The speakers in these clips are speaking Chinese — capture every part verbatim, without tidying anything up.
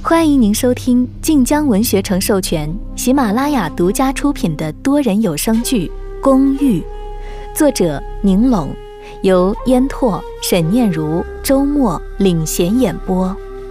欢迎您收听晋江文学城授权、喜马拉雅独家出品的多人有声剧《公寓》，作者宁拢，由烟拓、沈念如、周末领衔演播。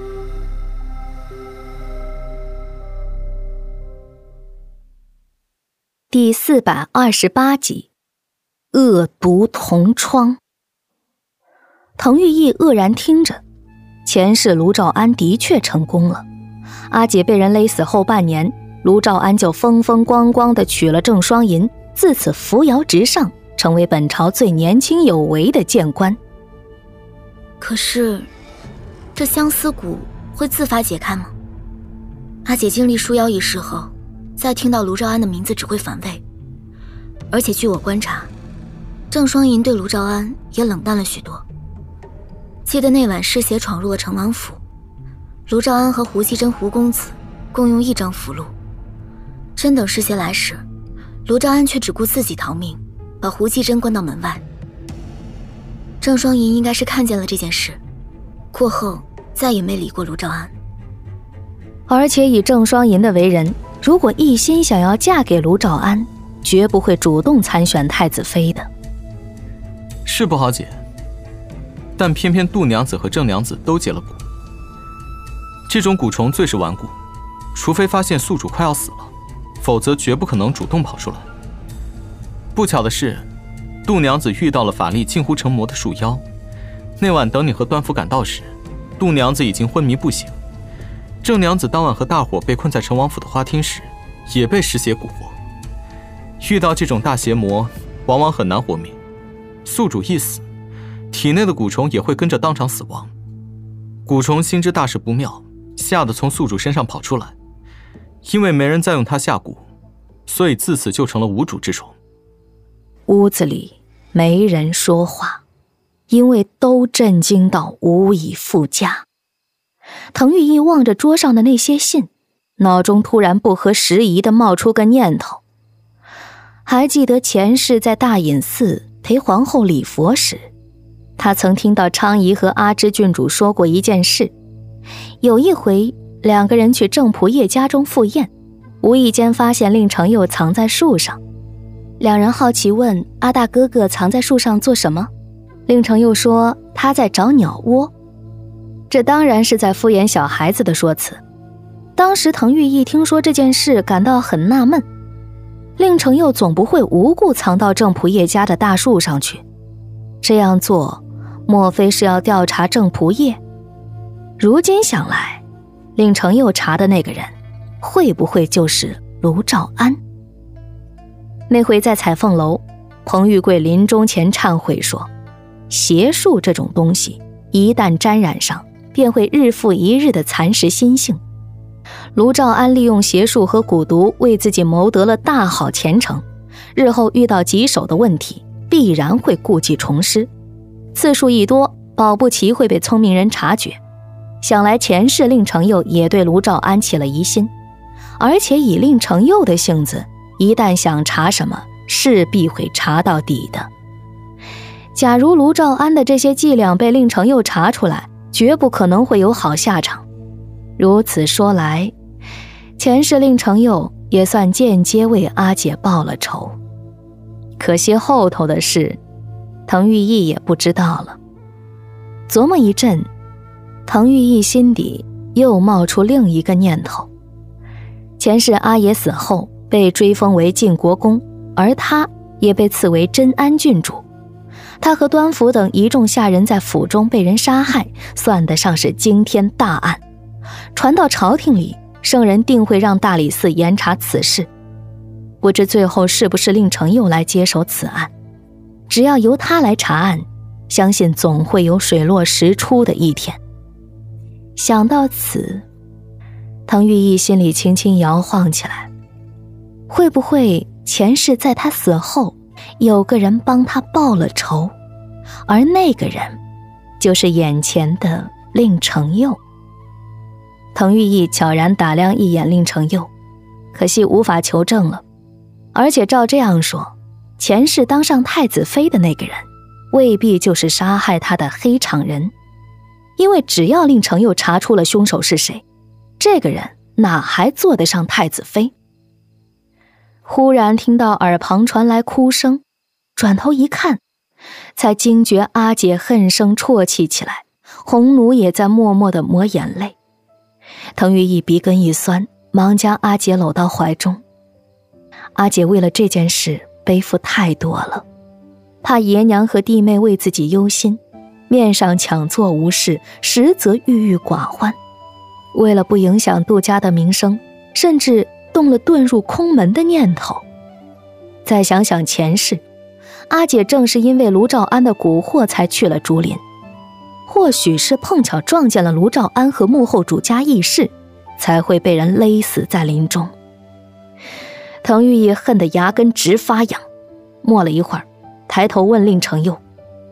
第四百二十八集，恶毒同窗。滕玉义愕然听着，前世卢兆安的确成功了。阿姐被人勒死后半年，卢兆安就风风光光地娶了郑双银，自此扶摇直上，成为本朝最年轻有为的谏官。 可是这相思谷会自发解开吗？阿姐经历疏腰一事后，再听到卢兆安的名字只会反胃，而且据我观察，郑双银对卢兆安也冷淡了许多。记得那晚嗜血闯入了成王府，卢兆安和胡锡珍胡公子共用一张符箓，真等嗜血来时，卢兆安却只顾自己逃命，把胡锡珍关到门外。郑双银应该是看见了这件事，过后再也没理过卢兆安。 而且以郑双银的为人，如果一心想要嫁给卢兆安，绝不会主动参选太子妃的。 是不好解，但偏偏杜娘子和郑娘子都结了蛊。这种蛊虫最是顽固，除非发现宿主快要死了，否则绝不可能主动跑出来。不巧的是，杜娘子遇到了法力近乎成魔的树妖。那晚等你和端福赶到时，杜娘子已经昏迷不醒。郑娘子当晚和大伙被困在成王府的花厅时，也被嗜血蛊惑。遇到这种大邪魔，往往很难活命。宿主一死，体内的蛊虫也会跟着当场死亡。蛊虫心知大事不妙，吓得从宿主身上跑出来。因为没人再用它下蛊，所以自此就成了无主之虫。 屋子里没人说话，因为都震惊到无以复加。滕玉义望着桌上的那些信，脑中突然不合时宜地冒出个念头。还记得前世在大隐寺陪皇后礼佛时，他曾听到昌仪和阿芝郡主说过一件事。有一回，两个人去郑仆夜家中赴宴，无意间发现令程佑藏在树上。两人好奇问阿大哥哥藏在树上做什么，令程佑说他在找鸟窝。这当然是在敷衍小孩子的说辞。当时滕玉义听说这件事，感到很纳闷。令程佑总不会无故藏到郑仆夜家的大树上去，这样做莫非是要调查郑仆夜？如今想来，令程佑查的那个人会不会就是卢兆安？那回在彩凤楼，彭玉贵临终前忏悔说，邪术这种东西一旦沾染上，便会日复一日地蚕食心性。卢兆安利用邪术和蛊毒为自己谋得了大好前程，日后遇到棘手的问题，必然会故技重施，次数一多，保不齐会被聪明人察觉。想来前世令程佑也对卢兆安起了疑心，而且以令程佑的性子，一旦想查什么，势必会查到底的。假如卢兆安的这些伎俩被令程佑查出来，绝不可能会有好下场。如此说来，前世令程佑也算间接为阿姐报了仇。可惜后头的事，滕玉义也不知道了。琢磨一阵，滕玉义心底又冒出另一个念头。前世阿爷死后被追封为晋国公，而他也被赐为真安郡主。他和端福等一众下人在府中被人杀害，算得上是惊天大案。传到朝廷里，圣人定会让大理寺严查此事。不知最后是不是令程佑来接手此案？只要由他来查案，相信总会有水落石出的一天。想到此，滕玉义心里轻轻摇晃起来。会不会前世在他死后，有个人帮他报了仇，而那个人就是眼前的令程佑？滕玉义悄然打量一眼令程佑，可惜无法求证了。而且照这样说，前世当上太子妃的那个人，未必就是杀害他的黑场人。因为只要令程佑查出了凶手是谁， 这个人哪还做得上太子妃？忽然听到耳旁传来哭声，转头一看，才惊觉阿姐恨声啜泣起来，红奴也在默默地抹眼泪。滕玉义鼻根一酸，忙将阿姐搂到怀中。阿姐为了这件事背负太多了，怕爷娘和弟妹为自己忧心，面上强作无事，实则郁郁寡欢。为了不影响杜家的名声，甚至动了遁入空门的念头。再想想前世，阿姐正是因为卢兆安的蛊惑才去了竹林，或许是碰巧撞见了卢兆安和幕后主家议事，才会被人勒死在林中。滕玉义恨得牙根直发痒，默了一会儿，抬头问令承佑：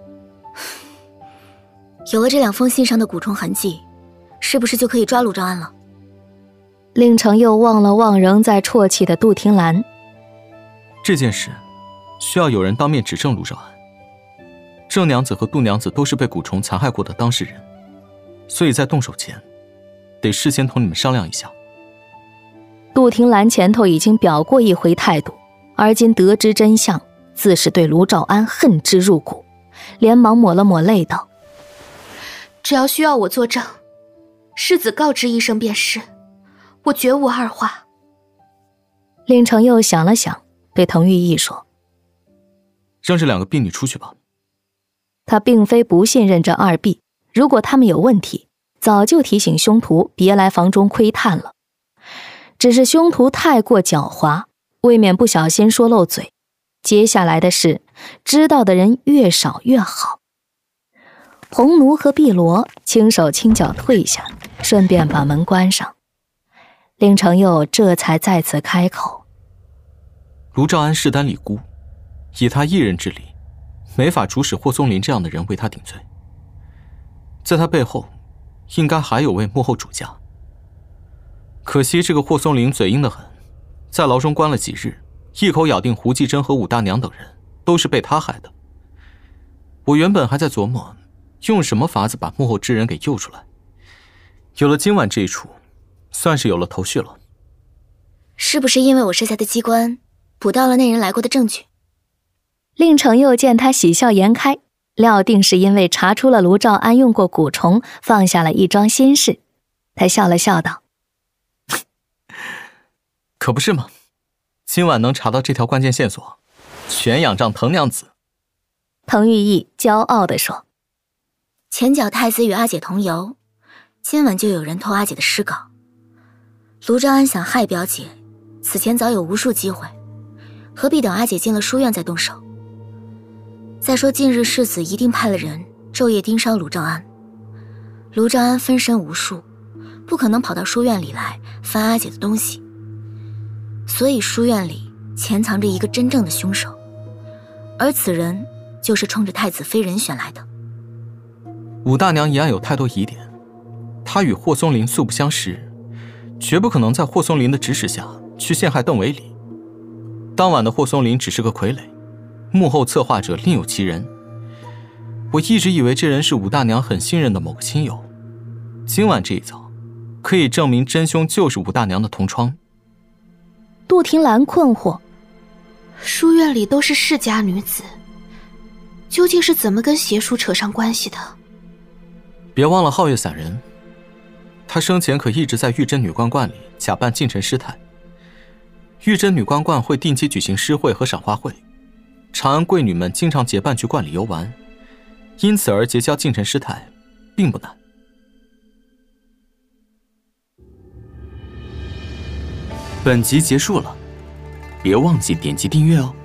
有了这两封信上的蛊虫痕迹，是不是就可以抓卢兆安了？ 令承佑望了望仍在啜泣的杜婷兰。 这件事需要有人当面指证卢兆安。郑娘子和杜娘子都是被蛊虫残害过的当事人，所以在动手前得事先同你们商量一下。 杜婷兰前头已经表过一回态度，而今得知真相，自是对卢兆安恨之入骨，连忙抹了抹泪道： 只要需要我作证，世子告知一声便是，我绝无二话。 令承佑想了想，对滕玉义说： 让这两个婢女出去吧。 他并非不信任这二婢，如果他们有问题，早就提醒凶徒别来房中窥探了。只是凶徒太过狡猾，未免不小心说漏嘴，接下来的事知道的人越少越好。红奴和碧罗轻手轻脚退下，顺便把门关上。令承佑这才再次开口： 卢兆安势单力孤，以他一人之力，没法主使霍松林这样的人为他顶罪。在他背后，应该还有位幕后主家。可惜这个霍松林嘴硬得很，在牢中关了几日，一口咬定胡继珍和武大娘等人都是被他害的。我原本还在琢磨，用什么法子把幕后之人给诱出来。有了今晚这一出，算是有了头绪了。 是不是因为我设下的机关捕到了那人来过的证据？ 令承佑见他喜笑颜开，料定是因为查出了卢兆安用过蛊虫，放下了一桩心事。他笑了笑道： 可不是吗？今晚能查到这条关键线索，全仰仗滕娘子。 滕玉义骄傲地说： 前脚太子与阿姐同游，今晚就有人偷阿姐的诗稿。卢兆安想害表姐，此前早有无数机会，何必等阿姐进了书院再动手？再说近日世子一定派了人昼夜盯梢卢兆安，卢兆安分身无数，不可能跑到书院里来翻阿姐的东西，所以书院里潜藏着一个真正的凶手，而此人就是冲着太子妃人选来的。 武大娘一案有太多疑点，她与霍松林素不相识，绝不可能在霍松林的指使下去陷害邓维礼。当晚的霍松林只是个傀儡，幕后策划者另有其人。我一直以为这人是武大娘很信任的某个亲友，今晚这一遭，可以证明真凶就是武大娘的同窗。 杜婷兰困惑： 书院里都是世家女子，究竟是怎么跟邪术扯上关系的？ 别忘了皓月散人，他生前可一直在玉贞女官观里假扮近臣师太。玉贞女官观会定期举行诗会和赏花会，长安贵女们经常结伴去观里游玩，因此而结交近臣师太并不难。本集结束了，别忘记点击订阅哦。